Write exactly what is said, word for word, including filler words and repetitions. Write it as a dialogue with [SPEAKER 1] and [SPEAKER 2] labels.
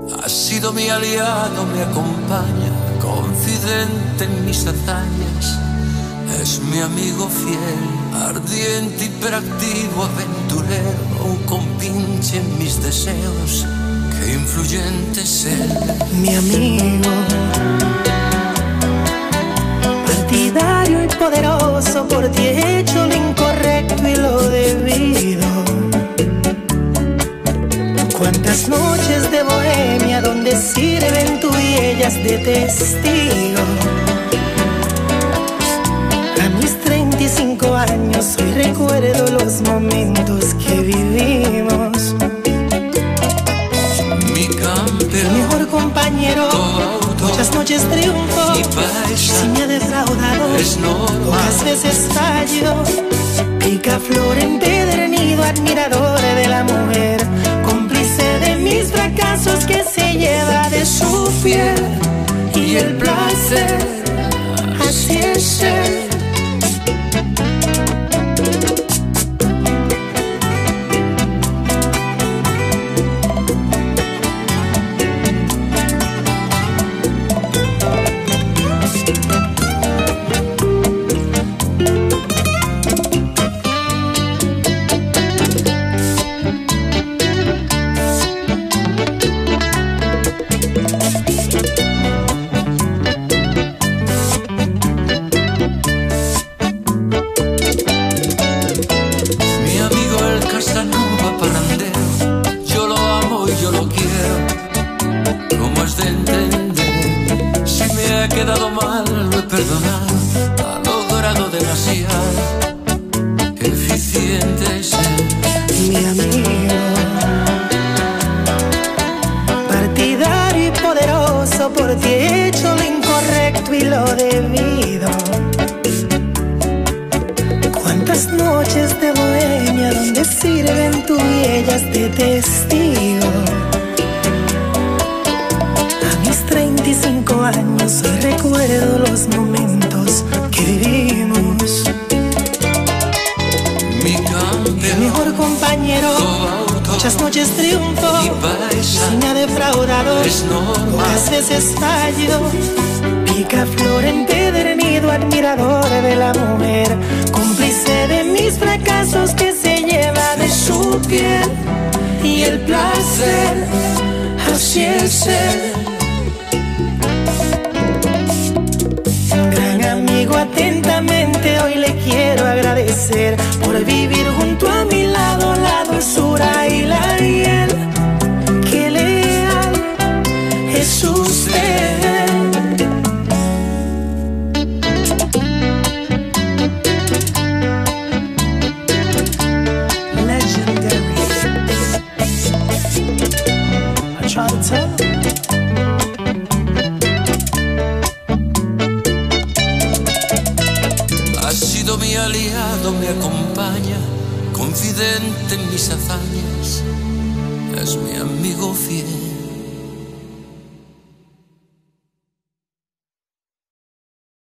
[SPEAKER 1] Ha sido mi aliado, me acompaña, confidente en mis hazañas. Es mi amigo fiel, ardiente, hiperactivo, aventurero, un compinche en mis deseos. Qué influyente es él.
[SPEAKER 2] Mi amigo, partidario y poderoso, por ti he hecho lo incorrecto y lo debido. Cuántas noches de bohemia donde sirven tú y ellas de testigo. A mis treinta y cinco años hoy recuerdo los momentos que vivimos.
[SPEAKER 1] Mi campeón,
[SPEAKER 2] mi mejor compañero, muchas noches triunfo.
[SPEAKER 1] Mi paisa,
[SPEAKER 2] si me ha defraudado,
[SPEAKER 1] es normal.
[SPEAKER 2] Pocas veces fallo. Picaflor empedernido, admirador de la mujer, cómplice de mis fracasos que se lleva de su piel. Y el placer, así es él.
[SPEAKER 1] He quedado mal, lo he perdonado, ha logrado demasiado. Qué eficiente es él.
[SPEAKER 2] Mi amigo, partidario y poderoso, por ti he hecho lo incorrecto y lo debido. Cuántas noches de bohemia donde sirven tú y ellas de testigo. treinta y cinco años, hoy recuerdo los momentos que vivimos.
[SPEAKER 1] Mi campeón,
[SPEAKER 2] mi mejor compañero,
[SPEAKER 1] coautor,
[SPEAKER 2] muchas noches triunfo.
[SPEAKER 1] Mi paisa,
[SPEAKER 2] si me ha defraudado,
[SPEAKER 1] es normal.
[SPEAKER 2] Pocas veces fallo. Picaflor empedernido, admirador de la mujer, cómplice de mis fracasos que se lleva de su piel. Y el placer, así es él. Atentamente hoy le quiero agradecer por vivir junto a mi lado la dulzura y la hiel. Qué leal es usted. Legendary. I try to tell you.
[SPEAKER 1] Ha sido mi aliado, me acompaña, confidente en mis hazañas, es mi amigo fiel.